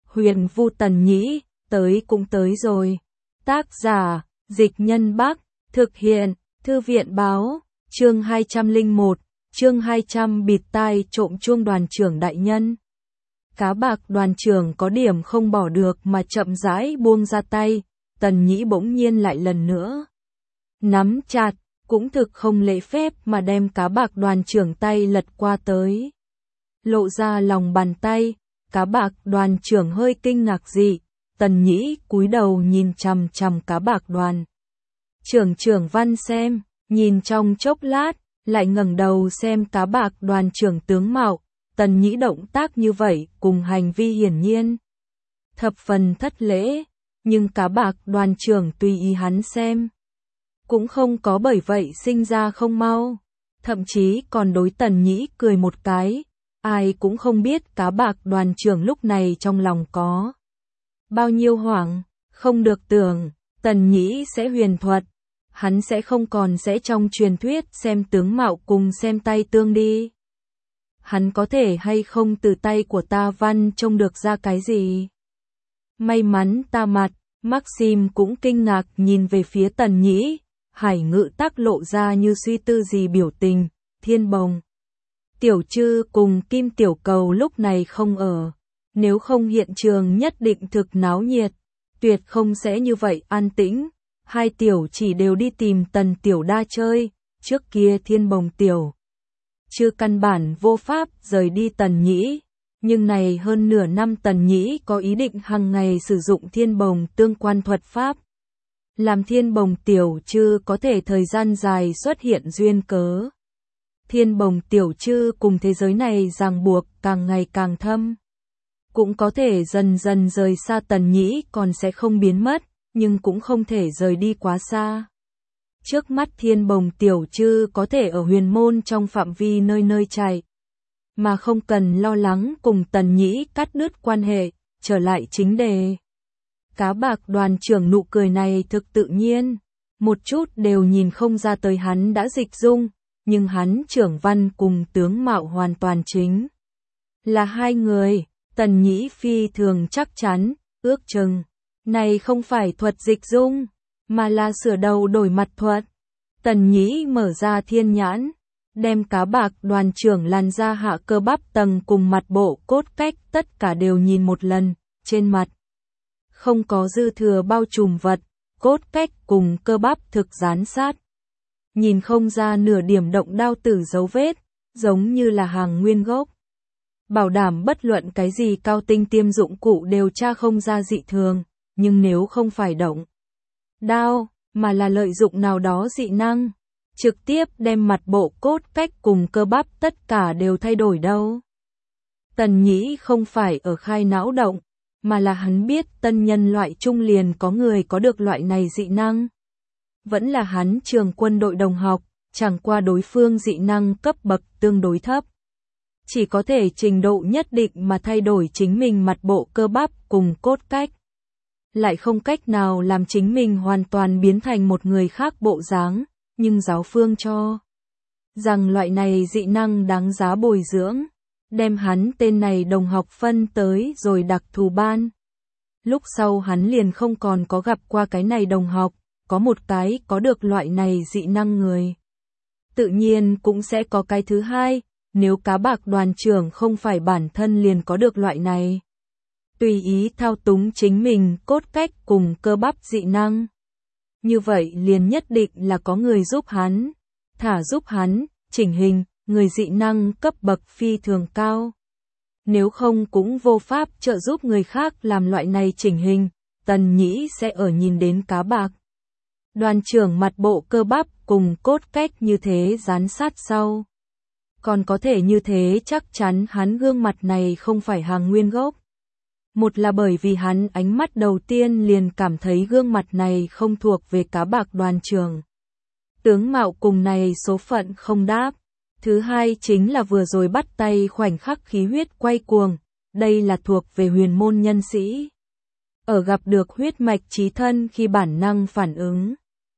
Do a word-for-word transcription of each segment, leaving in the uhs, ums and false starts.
Huyền Vu Tần Nhĩ, tới cũng tới rồi. Tác giả, Dịch Nhân Bắc, thực hiện, Thư viện Báo, chương hai trăm lẻ một, chương hai trăm bịt tai trộm chuông đoàn trưởng đại nhân. Cá bạc đoàn trưởng có điểm không bỏ được mà chậm rãi buông ra tay, Tần Nhĩ bỗng nhiên lại lần nữa nắm chặt, cũng thực không lễ phép mà đem cá bạc đoàn trưởng tay lật qua tới. Lộ ra lòng bàn tay, cá bạc đoàn trưởng hơi kinh ngạc dị, Tần Nhĩ cúi đầu nhìn chằm chằm cá bạc đoàn. Trưởng trưởng văn xem, nhìn trong chốc lát, lại ngẩng đầu xem cá bạc đoàn trưởng tướng mạo, Tần Nhĩ động tác như vậy cùng hành vi hiển nhiên thập phần thất lễ, nhưng cá bạc đoàn trưởng tùy ý hắn xem. Cũng không có bởi vậy sinh ra không mau, thậm chí còn đối Tần Nhĩ cười một cái, ai cũng không biết cá bạc đoàn trưởng lúc này trong lòng có bao nhiêu hoảng, không được tưởng, Tần Nhĩ sẽ huyền thuật, hắn sẽ không còn sẽ trong truyền thuyết xem tướng mạo cùng xem tay tương đi. Hắn có thể hay không từ tay của ta văn trông được ra cái gì? May mắn ta mặt, Maxim cũng kinh ngạc nhìn về phía Tần Nhĩ, Hải Ngự tác lộ ra như suy tư gì biểu tình, Thiên Bồng. Tiểu Trư cùng Kim Tiểu Cầu lúc này không ở, nếu không hiện trường nhất định thực náo nhiệt, tuyệt không sẽ như vậy an tĩnh. Hai tiểu chỉ đều đi tìm Tần Tiểu Đa chơi, trước kia Thiên Bồng Tiểu Trư căn bản vô pháp rời đi Tần Nhĩ, nhưng này hơn nửa năm Tần Nhĩ có ý định hàng ngày sử dụng Thiên Bồng tương quan thuật pháp. Làm Thiên Bồng Tiểu Trư có thể thời gian dài xuất hiện duyên cớ. Thiên Bồng Tiểu Trư cùng thế giới này ràng buộc càng ngày càng thâm. Cũng có thể dần dần rời xa Tần Nhĩ còn sẽ không biến mất, nhưng cũng không thể rời đi quá xa. Trước mắt Thiên Bồng Tiểu Trư có thể ở huyền môn trong phạm vi nơi nơi chạy, mà không cần lo lắng cùng Tần Nhĩ cắt đứt quan hệ, trở lại chính đề. Cá bạc đoàn trưởng nụ cười này thực tự nhiên, một chút đều nhìn không ra tới hắn đã dịch dung, nhưng hắn trưởng văn cùng tướng mạo hoàn toàn chính là hai người. Tần Nhĩ phi thường chắc chắn, ước chừng này không phải thuật dịch dung, mà là sửa đầu đổi mặt thuật. Tần Nhĩ mở ra thiên nhãn, đem cá bạc đoàn trưởng làn da hạ cơ bắp tầng cùng mặt bộ cốt cách tất cả đều nhìn một lần, trên mặt không có dư thừa bao trùm vật, cốt cách cùng cơ bắp thực dán sát. Nhìn không ra nửa điểm động đao tử dấu vết, giống như là hàng nguyên gốc. Bảo đảm bất luận cái gì cao tinh tiêm dụng cụ đều tra không ra dị thường, nhưng nếu không phải động đao, mà là lợi dụng nào đó dị năng, trực tiếp đem mặt bộ cốt cách cùng cơ bắp tất cả đều thay đổi đâu. Tần Nhĩ không phải ở khai não động, mà là hắn biết tân nhân loại trung liền có người có được loại này dị năng. Vẫn là hắn trường quân đội đồng học, chẳng qua đối phương dị năng cấp bậc tương đối thấp. Chỉ có thể trình độ nhất định mà thay đổi chính mình mặt bộ cơ bắp cùng cốt cách. Lại không cách nào làm chính mình hoàn toàn biến thành một người khác bộ dáng, nhưng giáo phương cho rằng loại này dị năng đáng giá bồi dưỡng, đem hắn tên này đồng học phân tới rồi đặc thù ban. Lúc sau hắn liền không còn có gặp qua cái này đồng học, có một cái có được loại này dị năng người. Tự nhiên cũng sẽ có cái thứ hai, nếu cá bạc đoàn trưởng không phải bản thân liền có được loại này. Tùy ý thao túng chính mình cốt cách cùng cơ bắp dị năng. Như vậy liền nhất định là có người giúp hắn, thả giúp hắn, chỉnh hình, người dị năng cấp bậc phi thường cao. Nếu không cũng vô pháp trợ giúp người khác làm loại này chỉnh hình, Tần Nhĩ sẽ ở nhìn đến cá bạc đoàn trưởng mặt bộ cơ bắp cùng cốt cách như thế dán sát sau. Còn có thể như thế chắc chắn hắn gương mặt này không phải hàng nguyên gốc. Một là bởi vì hắn ánh mắt đầu tiên liền cảm thấy gương mặt này không thuộc về cá bạc đoàn trưởng. Tướng mạo cùng này số phận không đáp. Thứ hai chính là vừa rồi bắt tay khoảnh khắc khí huyết quay cuồng, đây là thuộc về huyền môn nhân sĩ. Ở gặp được huyết mạch chí thân khi bản năng phản ứng.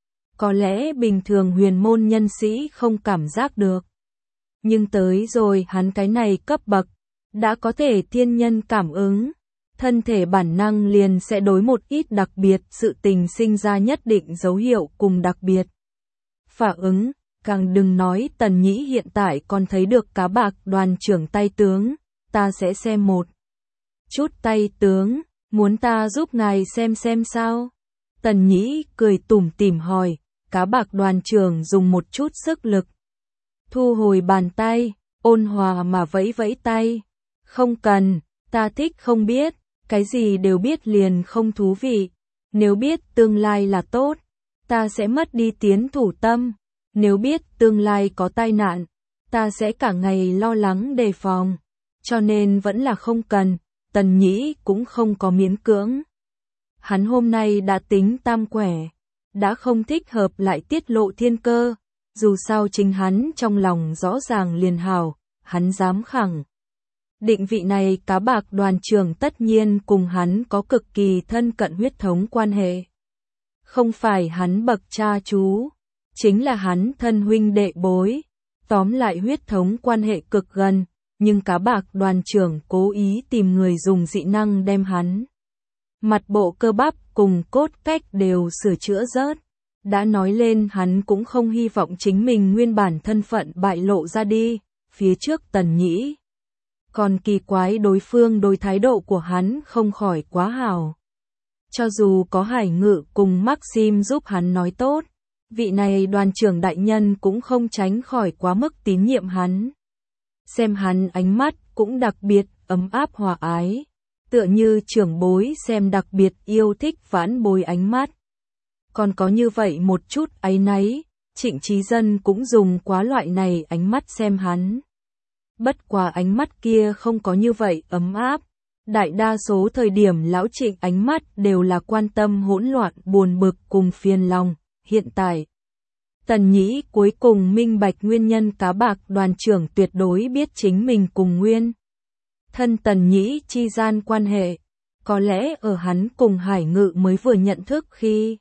Có lẽ bình thường huyền môn nhân sĩ không cảm giác được. Nhưng tới rồi hắn cái này cấp bậc, đã có thể thiên nhân cảm ứng. thân thể bản năng liền sẽ đối một ít đặc biệt sự tình sinh ra nhất định dấu hiệu cùng đặc biệt phản ứng, càng đừng nói Tần Nhĩ hiện tại còn thấy được Cá Bạc đoàn trưởng tay tướng, ta sẽ xem một chút tay tướng, muốn ta giúp ngài xem xem sao? Tần Nhĩ cười tủm tỉm hỏi, Cá Bạc đoàn trưởng dùng một chút sức lực, thu hồi bàn tay, ôn hòa mà vẫy vẫy tay, không cần, ta thích không biết, cái gì đều biết liền không thú vị, nếu biết tương lai là tốt, ta sẽ mất đi tiến thủ tâm, nếu biết tương lai có tai nạn, ta sẽ cả ngày lo lắng đề phòng, cho nên vẫn là không cần. Tần Nhĩ cũng không có miễn cưỡng. Hắn hôm nay đã tính tam quẻ, đã không thích hợp lại tiết lộ thiên cơ, dù sao chính hắn trong lòng rõ ràng liền hảo, hắn dám khẳng định vị này Cá Bạc đoàn trưởng tất nhiên cùng hắn có cực kỳ thân cận huyết thống quan hệ. Không phải hắn bậc cha chú, chính là hắn thân huynh đệ bối, tóm lại huyết thống quan hệ cực gần. Nhưng Cá Bạc đoàn trưởng cố ý tìm người dùng dị năng đem hắn mặt bộ cơ bắp cùng cốt cách đều sửa chữa rớt. Đã nói lên hắn cũng không hy vọng chính mình nguyên bản thân phận bại lộ ra đi. Phía trước Tần Nhĩ còn kỳ quái đối phương đối thái độ của hắn không khỏi quá hảo. Cho dù có Hải Ngự cùng Maxim giúp hắn nói tốt, vị này đoàn trưởng đại nhân cũng không tránh khỏi quá mức tín nhiệm hắn. Xem hắn ánh mắt cũng đặc biệt ấm áp hòa ái, tựa như trưởng bối xem đặc biệt yêu thích vãn bối ánh mắt. Còn có như vậy một chút áy náy, Trịnh Chí Dân cũng dùng quá loại này ánh mắt xem hắn. Bất quá ánh mắt kia không có như vậy ấm áp, đại đa số thời điểm lão Trịnh ánh mắt đều là quan tâm hỗn loạn buồn bực cùng phiền lòng, hiện tại. Tần Nhĩ cuối cùng minh bạch nguyên nhân Cá Bạc đoàn trưởng tuyệt đối biết chính mình cùng nguyên thân Tần Nhĩ chi gian quan hệ, có lẽ ở hắn cùng Hải Ngự mới vừa nhận thức khi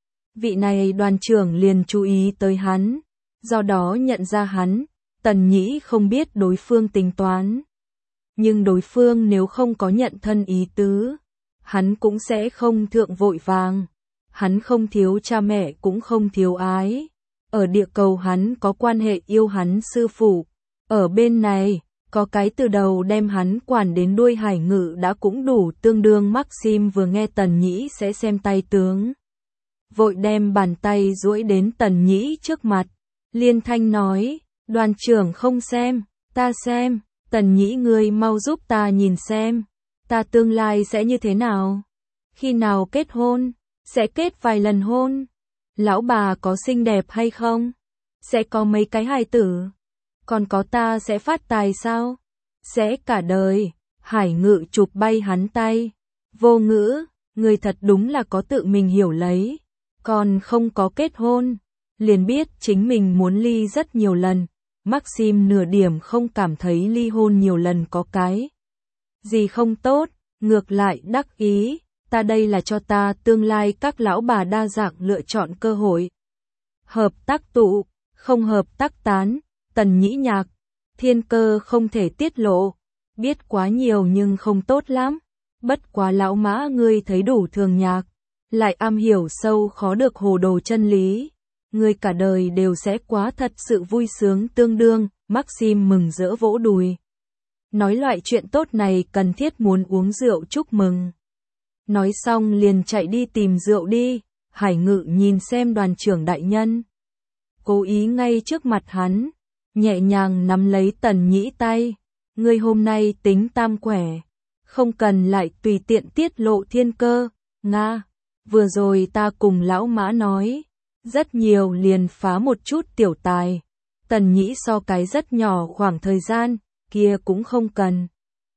vị này đoàn trưởng liền chú ý tới hắn, do đó nhận ra hắn, Tần Nhĩ không biết đối phương tính toán. Nhưng đối phương nếu không có nhận thân ý tứ, hắn cũng sẽ không thượng vội vàng, hắn không thiếu cha mẹ cũng không thiếu ái. Ở địa cầu hắn có quan hệ yêu hắn sư phụ, ở bên này, có cái từ đầu đem hắn quản đến đuôi Hải Ngự đã cũng đủ tương đương. Maxim vừa nghe Tần Nhĩ sẽ xem tay tướng, vội đem bàn tay duỗi đến Tần Nhĩ trước mặt, liên thanh nói, đoàn trưởng không xem, ta xem, Tần Nhĩ ngươi mau giúp ta nhìn xem, ta tương lai sẽ như thế nào, khi nào kết hôn, sẽ kết vài lần hôn. Lão bà có xinh đẹp hay không? Sẽ có mấy cái hài tử? Còn có ta sẽ phát tài sao? Sẽ cả đời. Hải Ngự chụp bay hắn tay. Vô ngữ, người thật đúng là có tự mình hiểu lấy. Còn không có kết hôn. Liền biết chính mình muốn ly rất nhiều lần. Maxim nửa điểm không cảm thấy ly hôn nhiều lần có cái gì không tốt, ngược lại đắc ý. Ta đây là cho ta tương lai các lão bà đa dạng lựa chọn cơ hội. Hợp tác tụ, không hợp tác tán, Tần Nhĩ nhạc, thiên cơ không thể tiết lộ, biết quá nhiều nhưng không tốt lắm. Bất quá lão Mã ngươi thấy đủ thường nhạc, lại am hiểu sâu khó được hồ đồ chân lý. Ngươi cả đời đều sẽ quá thật sự vui sướng tương đương. Maxim mừng rỡ vỗ đùi. Nói loại chuyện tốt này cần thiết muốn uống rượu chúc mừng. Nói xong liền chạy đi tìm rượu đi. Hải Ngự nhìn xem đoàn trưởng đại nhân, cố ý ngay trước mặt hắn, nhẹ nhàng nắm lấy Tần Nhĩ tay. Ngươi hôm nay tính tam quẻ, không cần lại tùy tiện tiết lộ thiên cơ. Nga, vừa rồi ta cùng lão Mã nói, rất nhiều liền phá một chút tiểu tài. Tần Nhĩ so cái rất nhỏ khoảng thời gian, kia cũng không cần.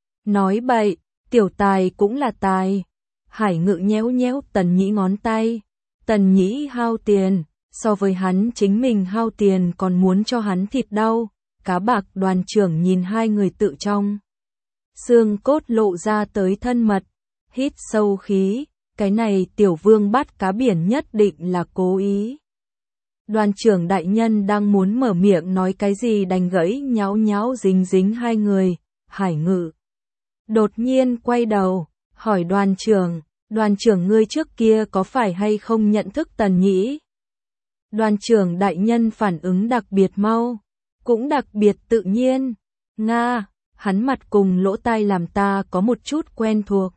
Nói bậy, tiểu tài cũng là tài. Hải Ngự nhéo nhéo Tần Nhĩ ngón tay. Tần Nhĩ hao tiền, so với hắn chính mình hao tiền còn muốn cho hắn thịt đau. Cá Bạc đoàn trưởng nhìn hai người tự trong xương cốt lộ ra tới thân mật, hít sâu khí, cái này tiểu vương bắt cá biển nhất định là cố ý. Đoàn trưởng đại nhân đang muốn mở miệng nói cái gì đành gãy nháo nháo dính dính hai người. Hải Ngự đột nhiên quay đầu, hỏi đoàn trưởng, đoàn trưởng ngươi trước kia có phải hay không nhận thức Tần Nhĩ? Đoàn trưởng đại nhân phản ứng đặc biệt mau, cũng đặc biệt tự nhiên. Nga, hắn mặt cùng lỗ tai làm ta có một chút quen thuộc.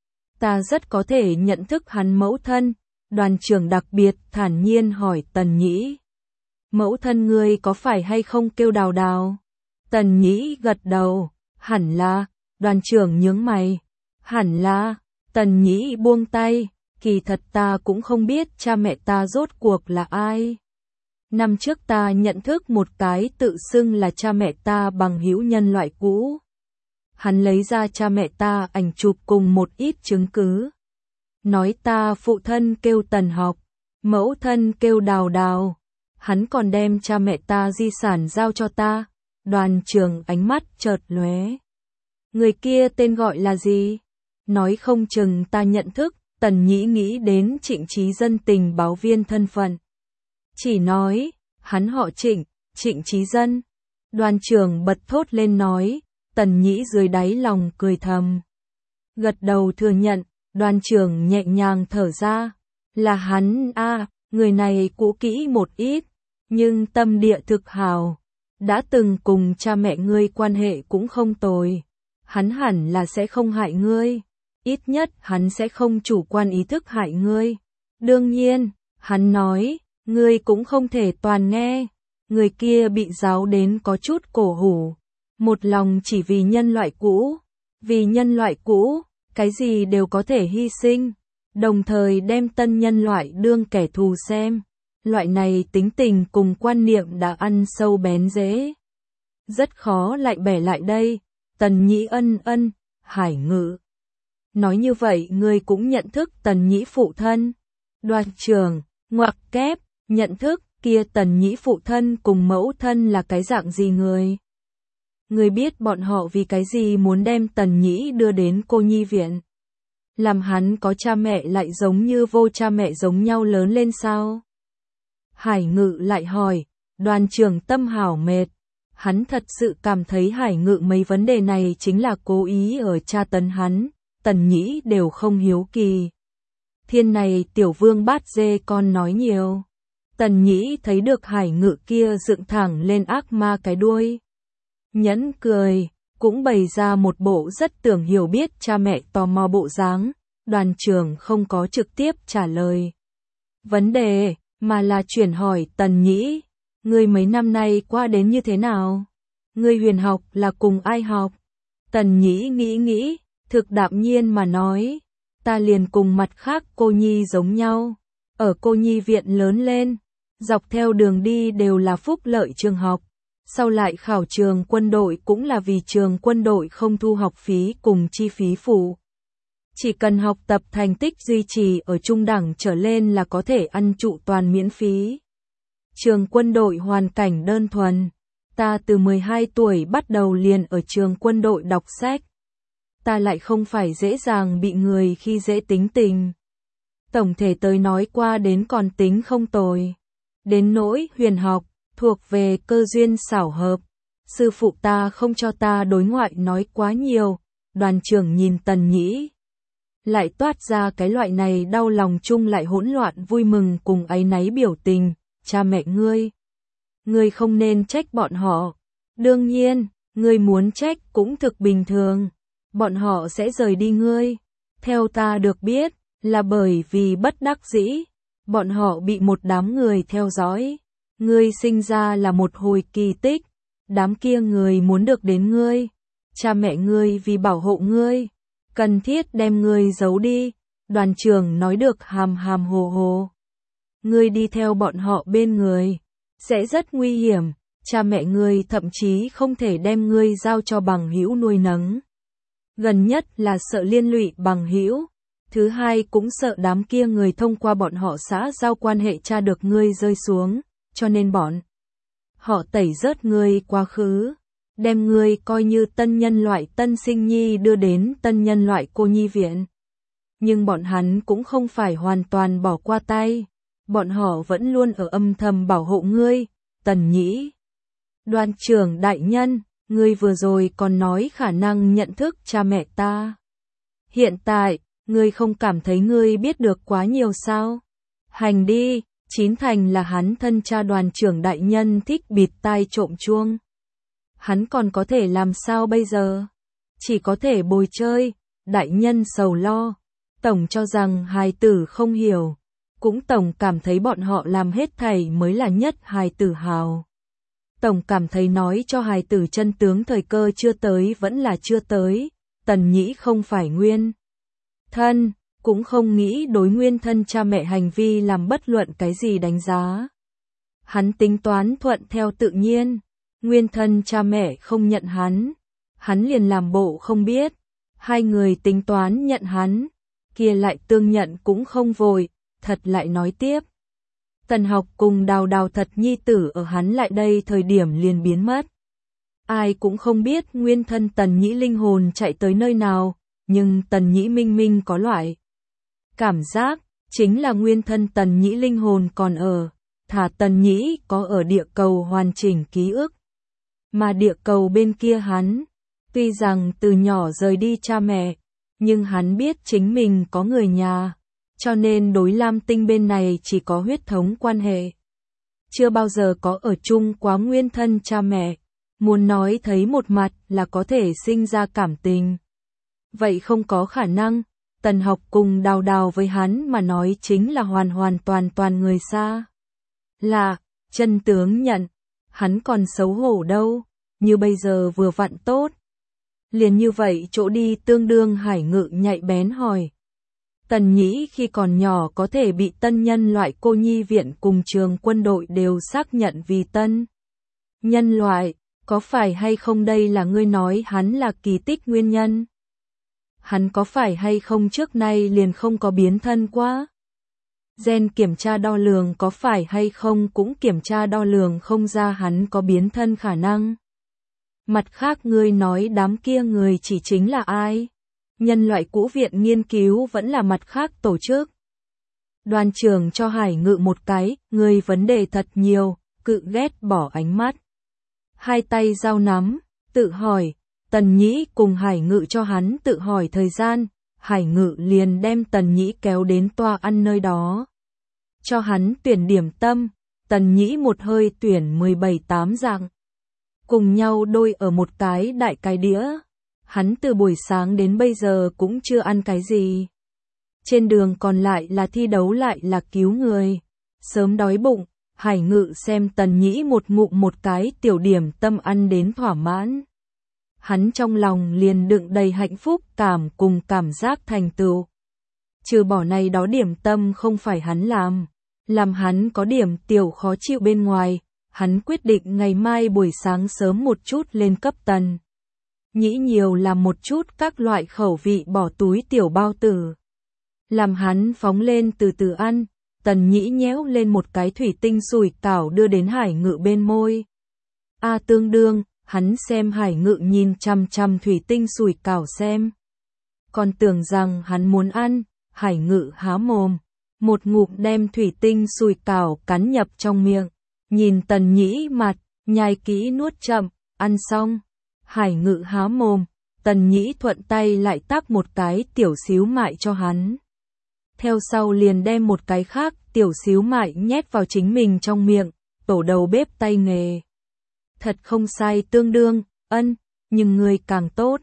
Ta rất có thể nhận thức hắn mẫu thân. Đoàn trưởng đặc biệt thản nhiên hỏi Tần Nhĩ. Mẫu thân ngươi có phải hay không kêu Đào Đào? Tần Nhĩ gật đầu, hẳn là. Đoàn trưởng nhướng mày, hẳn là. Tần Nhĩ buông tay, kỳ thật ta cũng không biết cha mẹ ta rốt cuộc là ai. Năm trước ta nhận thức một cái tự xưng là cha mẹ ta bằng hữu nhân loại cũ. Hắn lấy ra cha mẹ ta ảnh chụp cùng một ít chứng cứ. Nói ta phụ thân kêu Tần Học, mẫu thân kêu Đào Đào. Hắn còn đem cha mẹ ta di sản giao cho ta. Đoàn trưởng ánh mắt chợt lóe. Người kia tên gọi là gì? Nói không chừng ta nhận thức. Tần Nhĩ nghĩ đến Trịnh Chí Dân tình báo viên thân phận. Chỉ nói, hắn họ Trịnh, Trịnh Chí Dân. Đoàn trưởng bật thốt lên nói, Tần Nhĩ dưới đáy lòng cười thầm. Gật đầu thừa nhận, đoàn trưởng nhẹ nhàng thở ra. Là hắn a, à, người này cũ kỹ một ít, nhưng tâm địa thực hào. Đã từng cùng cha mẹ ngươi quan hệ cũng không tồi. Hắn hẳn là sẽ không hại ngươi. Ít nhất hắn sẽ không chủ quan ý thức hại ngươi. Đương nhiên, hắn nói, ngươi cũng không thể toàn nghe. Người kia bị giáo đến có chút cổ hủ. Một lòng chỉ vì nhân loại cũ. Vì nhân loại cũ, cái gì đều có thể hy sinh. Đồng thời đem tân nhân loại đương kẻ thù xem. Loại này tính tình cùng quan niệm đã ăn sâu bén rễ. Rất khó lại bẻ lại đây. Tần Nhĩ ân ân, Hải Ngự. Nói như vậy ngươi cũng nhận thức Tần Nhĩ phụ thân. Đoàn trưởng, ngoặc kép, nhận thức, kia Tần Nhĩ phụ thân cùng mẫu thân là cái dạng gì người? Ngươi biết bọn họ vì cái gì muốn đem Tần Nhĩ đưa đến cô nhi viện? Làm hắn có cha mẹ lại giống như vô cha mẹ giống nhau lớn lên sao? Hải Ngự lại hỏi, đoàn trưởng tâm hảo mệt. Hắn thật sự cảm thấy Hải Ngự mấy vấn đề này chính là cố ý ở tra tấn hắn. Tần Nhĩ đều không hiếu kỳ. Thiên này tiểu vương bát dê con nói nhiều. Tần Nhĩ thấy được Hải Ngự kia dựng thẳng lên ác ma cái đuôi. Nhẫn cười, cũng bày ra một bộ rất tưởng hiểu biết cha mẹ tò mò bộ dáng. Đoàn trưởng không có trực tiếp trả lời vấn đề, mà là chuyển hỏi Tần Nhĩ. Ngươi mấy năm nay qua đến như thế nào? Ngươi huyền học là cùng ai học? Tần Nhĩ nghĩ nghĩ, thực đạm nhiên mà nói. Ta liền cùng mặt khác cô nhi giống nhau. Ở cô nhi viện lớn lên. Dọc theo đường đi đều là phúc lợi trường học. Sau lại khảo trường quân đội cũng là vì trường quân đội không thu học phí cùng chi phí phụ. Chỉ cần học tập thành tích duy trì ở trung đẳng trở lên là có thể ăn trụ toàn miễn phí. Trường quân đội hoàn cảnh đơn thuần. Ta từ mười hai tuổi bắt đầu liền ở trường quân đội đọc sách. Ta lại không phải dễ dàng bị người khi dễ tính tình. Tổng thể tới nói qua đến còn tính không tồi. Đến nỗi huyền học, thuộc về cơ duyên xảo hợp. Sư phụ ta không cho ta đối ngoại nói quá nhiều. Đoàn trưởng nhìn Tần Nhĩ. Lại toát ra cái loại này đau lòng chung lại hỗn loạn vui mừng cùng áy náy biểu tình. Cha mẹ ngươi. Ngươi không nên trách bọn họ. Đương nhiên, ngươi muốn trách cũng thực bình thường. Bọn họ sẽ rời đi ngươi. Theo ta được biết, là bởi vì bất đắc dĩ. Bọn họ bị một đám người theo dõi. Ngươi sinh ra là một hồi kỳ tích. Đám kia người muốn được đến ngươi. Cha mẹ ngươi vì bảo hộ ngươi. Cần thiết đem ngươi giấu đi. Đoàn trưởng nói được hàm hàm hồ hồ. Ngươi đi theo bọn họ bên người. Sẽ rất nguy hiểm. Cha mẹ ngươi thậm chí không thể đem ngươi giao cho bằng hữu nuôi nấng. Gần nhất là sợ liên lụy bằng hữu. Thứ hai cũng sợ đám kia người thông qua bọn họ xã giao quan hệ tra được ngươi rơi xuống. Cho nên bọn họ tẩy rớt ngươi quá khứ. Đem ngươi coi như tân nhân loại tân sinh nhi đưa đến tân nhân loại cô nhi viện. Nhưng bọn hắn cũng không phải hoàn toàn bỏ qua tay. Bọn họ vẫn luôn ở âm thầm bảo hộ ngươi. Tần Nhĩ. Đoàn trưởng đại nhân, ngươi vừa rồi còn nói khả năng nhận thức cha mẹ ta. Hiện tại, ngươi không cảm thấy ngươi biết được quá nhiều sao? Hành đi, chín thành là hắn thân cha Đoàn trưởng đại nhân thích bịt tai trộm chuông. Hắn còn có thể làm sao bây giờ? Chỉ có thể bồi chơi, đại nhân sầu lo. Tổng cho rằng hài tử không hiểu, cũng Tổng cảm thấy bọn họ làm hết thảy mới là nhất hài tử hào. Tổng cảm thấy nói cho hài tử chân tướng thời cơ chưa tới vẫn là chưa tới, Tần Nhĩ không phải nguyên thân, cũng không nghĩ đối nguyên thân cha mẹ hành vi làm bất luận cái gì đánh giá. Hắn tính toán thuận theo tự nhiên, nguyên thân cha mẹ không nhận hắn, hắn liền làm bộ không biết, hai người tính toán nhận hắn, kia lại tương nhận cũng không vội, thật lại nói tiếp. Tần Học cùng Đào Đào thật nhi tử ở hắn lại đây thời điểm liền biến mất. Ai cũng không biết nguyên thân Tần Nhĩ linh hồn chạy tới nơi nào, nhưng Tần Nhĩ minh minh có loại cảm giác, chính là nguyên thân Tần Nhĩ linh hồn còn ở, thả Tần Nhĩ có ở địa cầu hoàn chỉnh ký ức. Mà địa cầu bên kia hắn, tuy rằng từ nhỏ rời đi cha mẹ, nhưng hắn biết chính mình có người nhà, cho nên đối Lam Tinh bên này chỉ có huyết thống quan hệ. Chưa bao giờ có ở chung quá nguyên thân cha mẹ, muốn nói thấy một mặt là có thể sinh ra cảm tình. Vậy không có khả năng, Tần Học cùng Đào Đào với hắn mà nói chính là hoàn hoàn toàn toàn người xa. Là, chân tướng nhận, hắn còn xấu hổ đâu, như bây giờ vừa vặn tốt. Liền như vậy chỗ đi tương đương Hải Ngự nhạy bén hỏi. Tần Nhĩ khi còn nhỏ có thể bị tân nhân loại cô nhi viện cùng trường quân đội đều xác nhận vì tân nhân loại, có phải hay không đây là ngươi nói hắn là kỳ tích nguyên nhân? Hắn có phải hay không trước nay liền không có biến thân quá? Gen kiểm tra đo lường có phải hay không cũng kiểm tra đo lường không ra hắn có biến thân khả năng? Mặt khác ngươi nói đám kia người chỉ chính là ai? Nhân loại cũ viện nghiên cứu vẫn là mặt khác tổ chức. Đoàn trưởng cho Hải Ngự một cái, người vấn đề thật nhiều, cự ghét bỏ ánh mắt. Hai tay giao nắm, tự hỏi, Tần Nhĩ cùng Hải Ngự cho hắn tự hỏi thời gian, Hải Ngự liền đem Tần Nhĩ kéo đến toa ăn nơi đó. Cho hắn tuyển điểm tâm, Tần Nhĩ một hơi tuyển mười bảy tám dạng. Cùng nhau đôi ở một cái đại cái đĩa. Hắn từ buổi sáng đến bây giờ cũng chưa ăn cái gì. Trên đường còn lại là thi đấu lại là cứu người. Sớm đói bụng, Hải Ngự xem Tần Nhĩ một ngụm một cái tiểu điểm tâm ăn đến thỏa mãn. Hắn trong lòng liền đựng đầy hạnh phúc cảm cùng cảm giác thành tựu. Trừ bỏ này đó điểm tâm không phải hắn làm. Làm hắn có điểm tiểu khó chịu bên ngoài. Hắn quyết định ngày mai buổi sáng sớm một chút lên cấp Tần Nhĩ nhiều làm một chút các loại khẩu vị bỏ túi tiểu bao tử. Làm hắn phóng lên từ từ ăn, Tần Nhĩ nhéo lên một cái thủy tinh sủi cảo đưa đến Hải Ngự bên môi. A tương đương, hắn xem Hải Ngự nhìn chăm chăm thủy tinh sủi cảo xem. Còn tưởng rằng hắn muốn ăn, Hải Ngự há mồm, một ngụm đem thủy tinh sủi cảo cắn nhập trong miệng, nhìn Tần Nhĩ mặt, nhai kỹ nuốt chậm, ăn xong. Hải Ngự há mồm, Tần Nhĩ thuận tay lại tác một cái tiểu xíu mại cho hắn. Theo sau liền đem một cái khác tiểu xíu mại nhét vào chính mình trong miệng, tổ đầu bếp tay nghề. Thật không sai tương đương, ân, nhưng người càng tốt.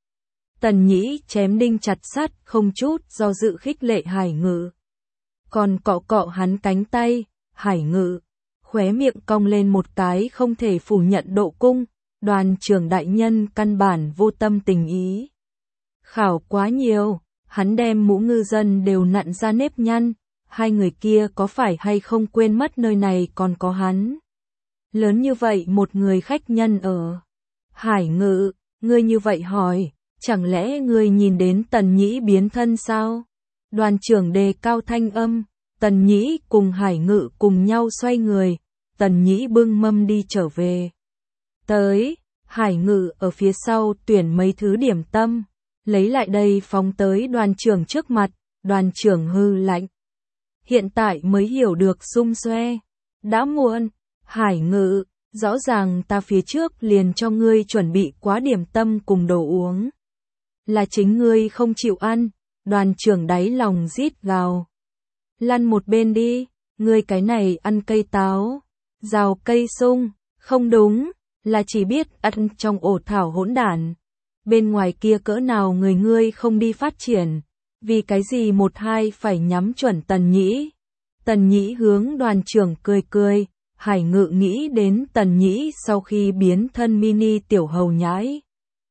Tần Nhĩ chém đinh chặt sắt không chút do dự khích lệ Hải Ngự. Còn cọ cọ hắn cánh tay, Hải Ngự, khóe miệng cong lên một cái không thể phủ nhận độ cung. Đoàn trưởng đại nhân căn bản vô tâm tình ý. Khảo quá nhiều, hắn đem mũ ngư dân đều nặn ra nếp nhăn, hai người kia có phải hay không quên mất nơi này còn có hắn. Lớn như vậy một người khách nhân ở. Hải Ngự, ngươi như vậy hỏi, chẳng lẽ ngươi nhìn đến Tần Nhĩ biến thân sao? Đoàn trưởng đề cao thanh âm, Tần Nhĩ cùng Hải Ngự cùng nhau xoay người, Tần Nhĩ bưng mâm đi trở về. Tới, Hải Ngự ở phía sau tuyển mấy thứ điểm tâm, lấy lại đây phóng tới đoàn trưởng trước mặt, đoàn trưởng hư lạnh. Hiện tại mới hiểu được xung xoe. Đã muộn, Hải Ngự, rõ ràng ta phía trước liền cho ngươi chuẩn bị quá điểm tâm cùng đồ uống. là chính ngươi không chịu ăn, đoàn trưởng đáy lòng rít gào. Lăn một bên đi, ngươi cái này ăn cây táo, rào cây sung, không đúng, là chỉ biết ăn trong ổ thảo hỗn đản. Bên ngoài kia cỡ nào người ngươi không đi phát triển, vì cái gì một hai phải nhắm chuẩn Tần Nhĩ. Tần Nhĩ hướng đoàn trưởng cười cười, Hải Ngự nghĩ đến Tần Nhĩ sau khi biến thân mini tiểu hầu nhãi.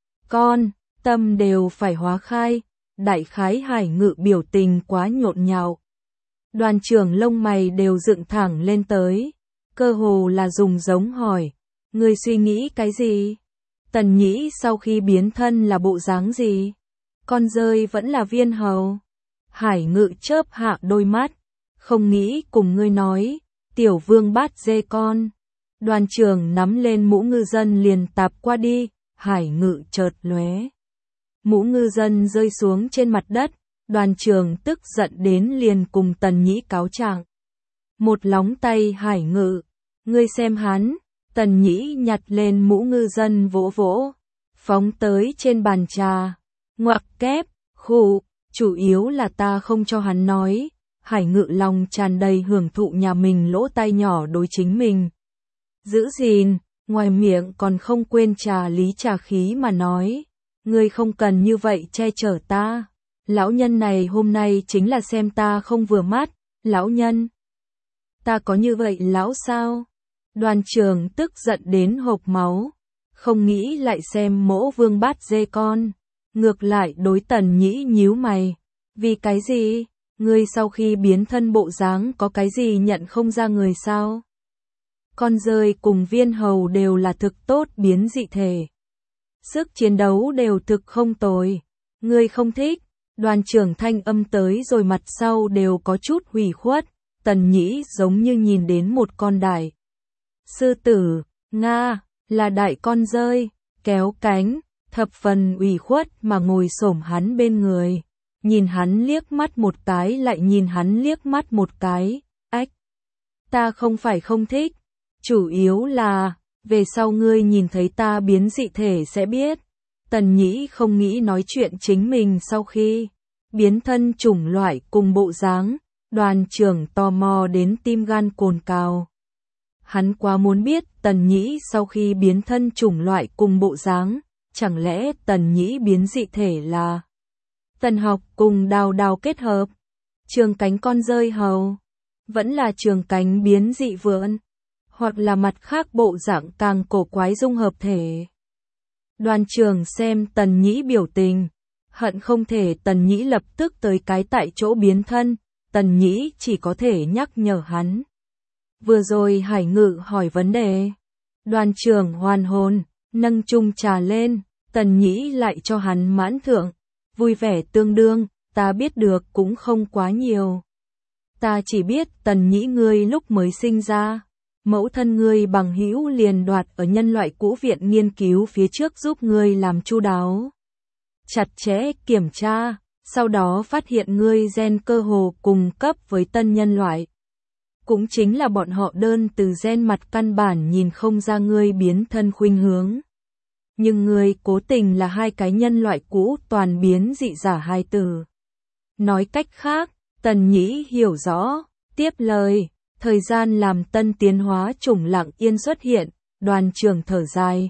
Con, tâm đều phải hóa khai, đại khái Hải Ngự biểu tình quá nhộn nhạo. Đoàn trưởng lông mày đều dựng thẳng lên tới, cơ hồ là dùng giống hỏi, ngươi suy nghĩ cái gì? Tần Nhĩ sau khi biến thân là bộ dáng gì? Con rơi vẫn là viên hầu. Hải Ngự chớp hạ đôi mắt, không nghĩ cùng ngươi nói, tiểu vương bát dê con. Đoàn trưởng nắm lên mũ ngư dân liền tạp qua đi, Hải Ngự chợt lóe. Mũ ngư dân rơi xuống trên mặt đất, đoàn trưởng tức giận đến liền cùng Tần Nhĩ cáo trạng. Một lóng tay Hải Ngự, ngươi xem hắn. Tần Nhĩ nhặt lên mũ ngư dân vỗ vỗ, phóng tới trên bàn trà, ngoặc kép, khụ, chủ yếu là ta không cho hắn nói. Hải Ngự lòng tràn đầy hưởng thụ nhà mình lỗ tai nhỏ đối chính mình. Giữ gìn, ngoài miệng còn không quên trà lý trà khí mà nói, ngươi không cần như vậy che chở ta. Lão nhân này hôm nay chính là xem ta không vừa mắt, lão nhân. Ta có như vậy lão sao? Đoàn trưởng tức giận đến hộc máu, không nghĩ lại xem mỗ vương bát dê con, ngược lại đối Tần Nhĩ nhíu mày, vì cái gì, ngươi sau khi biến thân bộ dáng có cái gì nhận không ra người sao? Con rơi cùng viên hầu đều là thực tốt biến dị thể, sức chiến đấu đều thực không tồi, ngươi không thích, đoàn trưởng thanh âm tới rồi mặt sau đều có chút hủy khuất, Tần Nhĩ giống như nhìn đến một con đại sư tử, Nga, là đại con rơi, kéo cánh, thập phần ủy khuất mà ngồi xổm hắn bên người, nhìn hắn liếc mắt một cái lại nhìn hắn liếc mắt một cái, ách, ta không phải không thích, chủ yếu là, về sau ngươi nhìn thấy ta biến dị thể sẽ biết. Tần Nhĩ không nghĩ nói chuyện chính mình sau khi biến thân chủng loại cùng bộ dáng, đoàn trưởng tò mò đến tim gan cồn cào. Hắn quá muốn biết Tần Nhĩ sau khi biến thân chủng loại cùng bộ dáng, chẳng lẽ Tần Nhĩ biến dị thể là Tần Học cùng Đào Đào kết hợp, trường cánh con rơi hầu, vẫn là trường cánh biến dị vượn, hoặc là mặt khác bộ dạng càng cổ quái dung hợp thể. Đoàn trưởng xem Tần Nhĩ biểu tình, hận không thể Tần Nhĩ lập tức tới cái tại chỗ biến thân, Tần Nhĩ chỉ có thể nhắc nhở hắn. Vừa rồi Hải Ngự hỏi vấn đề, đoàn trưởng hoàn hồn, nâng chung trà lên, Tần Nhĩ lại cho hắn mãn thượng, vui vẻ tương đương, ta biết được cũng không quá nhiều. Ta chỉ biết Tần Nhĩ ngươi lúc mới sinh ra, mẫu thân ngươi bằng hữu liền đoạt ở nhân loại cũ viện nghiên cứu phía trước giúp ngươi làm chu đáo. Chặt chẽ kiểm tra, sau đó phát hiện ngươi gen cơ hồ cùng cấp với tân nhân loại. Cũng chính là bọn họ đơn từ gen mặt căn bản nhìn không ra ngươi biến thân khuynh hướng. Nhưng ngươi cố tình là hai cái nhân loại cũ toàn biến dị giả hai từ. Nói cách khác, Tần Nhĩ hiểu rõ, tiếp lời, thời gian làm tân tiến hóa chủng lặng yên xuất hiện, đoàn trưởng thở dài.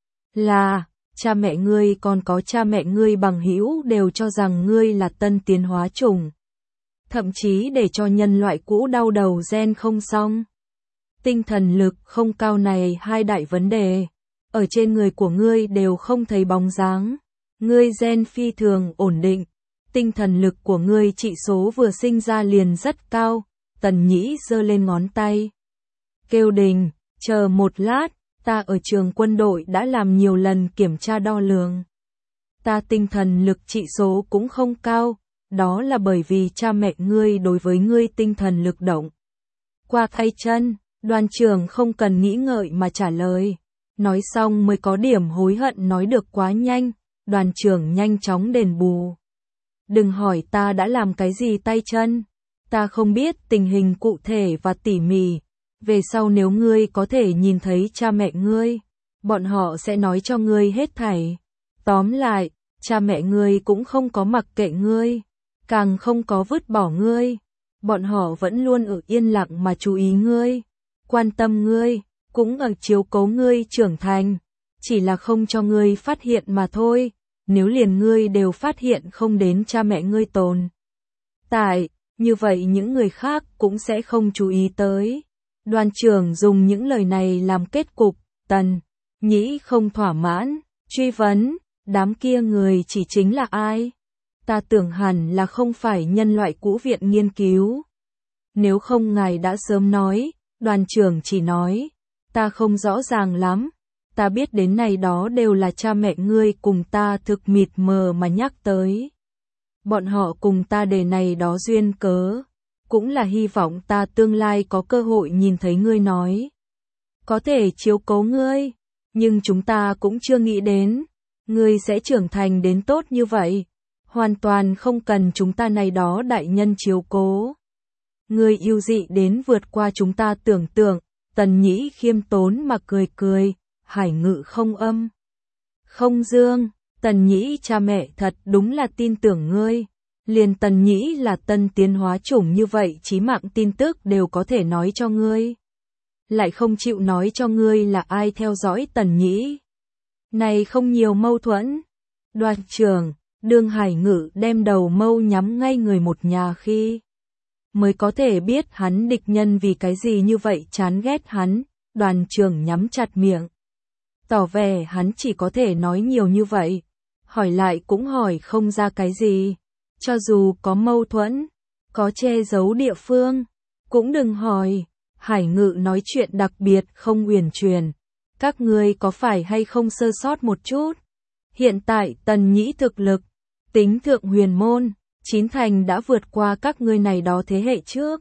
Là, cha mẹ ngươi còn có cha mẹ ngươi bằng hữu đều cho rằng ngươi là tân tiến hóa chủng. Thậm chí để cho nhân loại cũ đau đầu gen không xong. Tinh thần lực không cao này hai đại vấn đề, ở trên người của ngươi đều không thấy bóng dáng. Ngươi gen phi thường ổn định, tinh thần lực của ngươi trị số vừa sinh ra liền rất cao. Tần Nhĩ giơ lên ngón tay. Kêu Đình, chờ một lát, ta ở trường quân đội đã làm nhiều lần kiểm tra đo lường. Ta tinh thần lực trị số cũng không cao, đó là bởi vì cha mẹ ngươi đối với ngươi tinh thần lực động. Qua tay chân, đoàn trưởng không cần nghĩ ngợi mà trả lời. Nói xong mới có điểm hối hận nói được quá nhanh, đoàn trưởng nhanh chóng đền bù. Đừng hỏi ta đã làm cái gì tay chân. Ta không biết tình hình cụ thể và tỉ mỉ, về sau nếu ngươi có thể nhìn thấy cha mẹ ngươi, bọn họ sẽ nói cho ngươi hết thảy. Tóm lại, cha mẹ ngươi cũng không có mặc kệ ngươi, càng không có vứt bỏ ngươi. Bọn họ vẫn luôn ở yên lặng mà chú ý ngươi, quan tâm ngươi, cũng ở chiếu cố ngươi trưởng thành, chỉ là không cho ngươi phát hiện mà thôi. Nếu liền ngươi đều phát hiện không đến cha mẹ ngươi tồn tại, như vậy những người khác cũng sẽ không chú ý tới. Đoàn trưởng dùng những lời này làm kết cục. Tần Nhĩ không thỏa mãn, truy vấn, đám kia người chỉ chính là ai? Ta tưởng hẳn là không phải nhân loại cũ viện nghiên cứu. Nếu không ngài đã sớm nói. Đoàn trưởng chỉ nói, ta không rõ ràng lắm. Ta biết đến này đó đều là cha mẹ ngươi cùng ta thực mịt mờ mà nhắc tới. Bọn họ cùng ta đề này đó duyên cớ, cũng là hy vọng ta tương lai có cơ hội nhìn thấy ngươi nói. Có thể chiếu cố ngươi, nhưng chúng ta cũng chưa nghĩ đến, ngươi sẽ trưởng thành đến tốt như vậy, hoàn toàn không cần chúng ta này đó đại nhân chiếu cố. Ngươi yêu dị đến vượt qua chúng ta tưởng tượng. Tần Nhĩ khiêm tốn mà cười cười. Hải Ngự không âm, không dương. Tần Nhĩ cha mẹ thật đúng là tin tưởng ngươi. Liền Tần Nhĩ là tân tiến hóa chủng như vậy chí mạng tin tức đều có thể nói cho ngươi. Lại không chịu nói cho ngươi là ai theo dõi Tần Nhĩ. Này không nhiều mâu thuẫn. Đoàn trưởng, đương Hải Ngự đem đầu mâu nhắm ngay người một nhà khi mới có thể biết hắn địch nhân vì cái gì như vậy chán ghét hắn. Đoàn trưởng nhắm chặt miệng, tỏ vẻ hắn chỉ có thể nói nhiều như vậy, hỏi lại cũng hỏi không ra cái gì. Cho dù có mâu thuẫn, có che giấu địa phương, cũng đừng hỏi. Hải Ngự nói chuyện đặc biệt không uyển chuyển. Các ngươi có phải hay không sơ sót một chút? Hiện tại Tần Nhĩ thực lực, tính thượng huyền môn, chín thành đã vượt qua các ngươi này đó thế hệ trước.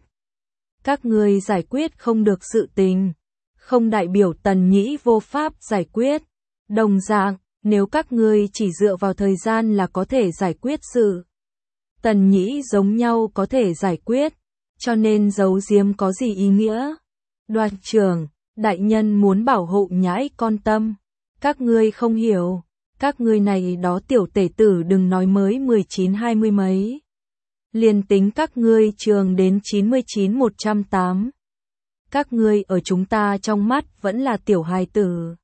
Các ngươi giải quyết không được sự tình, không đại biểu Tần Nhĩ vô pháp giải quyết. Đồng dạng, nếu các ngươi chỉ dựa vào thời gian là có thể giải quyết sự, Tần Nhĩ giống nhau có thể giải quyết, cho nên giấu giếm có gì ý nghĩa. Đoàn trưởng, đại nhân muốn bảo hộ nhãi con tâm, các ngươi không hiểu. Các ngươi này đó tiểu tể tử đừng nói mới mười chín hai mươi mấy. Liền tính các ngươi trường đến chín mươi chín một trăm tám. Các ngươi ở chúng ta trong mắt vẫn là tiểu hài tử.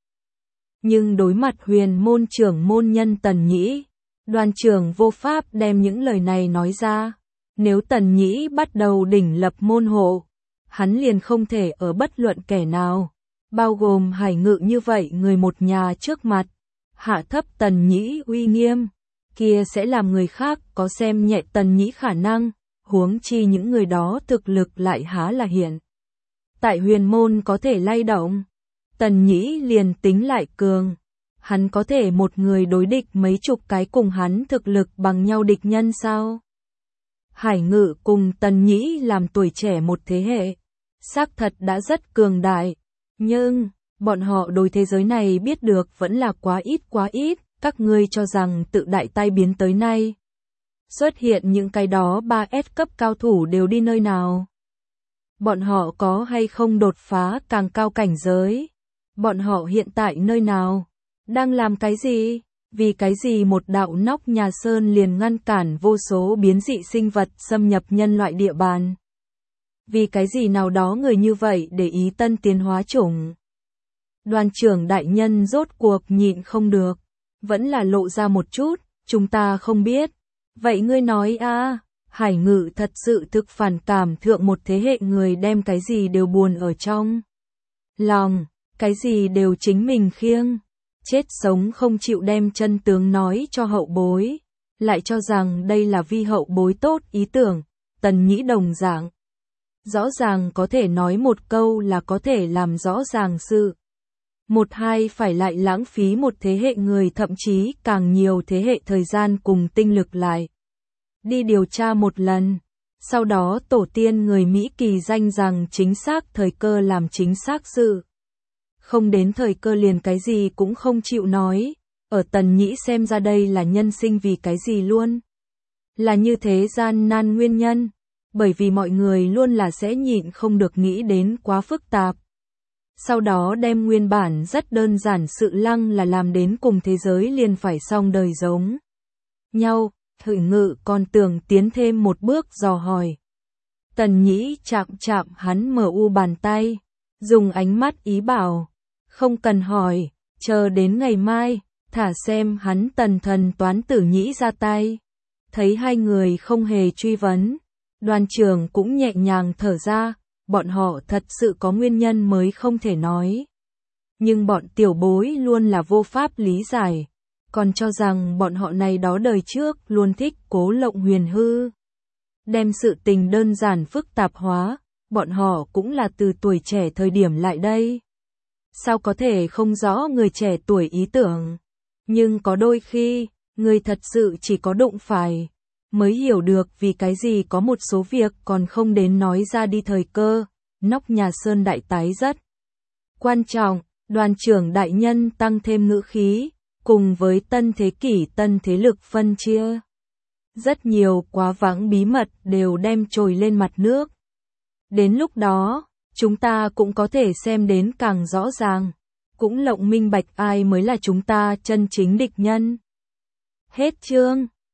Nhưng đối mặt huyền môn trưởng môn nhân Tần Nhĩ, đoàn trưởng vô pháp đem những lời này nói ra. Nếu Tần Nhĩ bắt đầu đỉnh lập môn hộ, hắn liền không thể ở bất luận kẻ nào, bao gồm Hải Ngự như vậy người một nhà trước mặt, hạ thấp Tần Nhĩ uy nghiêm, kia sẽ làm người khác có xem nhẹ Tần Nhĩ khả năng, huống chi những người đó thực lực lại há là hiện. Tại huyền môn có thể lay động, Tần Nhĩ liền tính lại cường, hắn có thể một người đối địch mấy chục cái cùng hắn thực lực bằng nhau địch nhân sao? Hải Ngự cùng Tần Nhĩ làm tuổi trẻ một thế hệ, xác thật đã rất cường đại, nhưng bọn họ đối thế giới này biết được vẫn là quá ít quá ít. Các ngươi cho rằng tự đại tai biến tới nay, xuất hiện những cái đó ba S cấp cao thủ đều đi nơi nào? Bọn họ có hay không đột phá càng cao cảnh giới? Bọn họ hiện tại nơi nào? Đang làm cái gì? Vì cái gì một đạo nóc nhà sơn liền ngăn cản vô số biến dị sinh vật xâm nhập nhân loại địa bàn? Vì cái gì nào đó người như vậy để ý tân tiến hóa chủng? Đoàn trưởng đại nhân rốt cuộc nhịn không được, vẫn là lộ ra một chút, chúng ta không biết. Vậy ngươi nói a? Hải Ngự thật sự thực phản cảm thượng một thế hệ người đem cái gì đều buồn ở trong lòng, cái gì đều chính mình khiêng, chết sống không chịu đem chân tướng nói cho hậu bối, lại cho rằng đây là vi hậu bối tốt ý tưởng. Tần Nhĩ đồng dạng, rõ ràng có thể nói một câu là có thể làm rõ ràng sự. Một hai phải lại lãng phí một thế hệ người thậm chí càng nhiều thế hệ thời gian cùng tinh lực lại. Đi điều tra một lần, sau đó tổ tiên người Mỹ kỳ danh rằng chính xác thời cơ làm chính xác sự. Không đến thời cơ liền cái gì cũng không chịu nói, ở Tần Nhĩ xem ra đây là nhân sinh vì cái gì luôn. Là như thế gian nan nguyên nhân, bởi vì mọi người luôn là sẽ nhịn không được nghĩ đến quá phức tạp. Sau đó đem nguyên bản rất đơn giản sự lăng là làm đến cùng thế giới liền phải xong đời giống nhau, Thử Ngự còn tưởng tiến thêm một bước dò hỏi. Tần Nhĩ chạm chạm hắn mờ u bàn tay, dùng ánh mắt ý bảo, không cần hỏi, chờ đến ngày mai, thả xem hắn Tần thần toán tử Nhĩ ra tay. Thấy hai người không hề truy vấn, Đoàn trưởng cũng nhẹ nhàng thở ra, bọn họ thật sự có nguyên nhân mới không thể nói. Nhưng bọn tiểu bối luôn là vô pháp lý giải, còn cho rằng bọn họ này đó đời trước luôn thích cố lộng huyền hư. Đem sự tình đơn giản phức tạp hóa, bọn họ cũng là từ tuổi trẻ thời điểm lại đây. Sao có thể không rõ người trẻ tuổi ý tưởng, nhưng có đôi khi, người thật sự chỉ có đụng phải, mới hiểu được vì cái gì có một số việc còn không đến nói ra đi thời cơ, nóc nhà Sơn Đại Tái rất quan trọng. Đoàn trưởng đại nhân tăng thêm ngữ khí, cùng với tân thế kỷ tân thế lực phân chia. Rất nhiều quá vãng bí mật đều đem trồi lên mặt nước. Đến lúc đó, chúng ta cũng có thể xem đến càng rõ ràng, cũng lộng minh bạch ai mới là chúng ta chân chính địch nhân. Hết chương.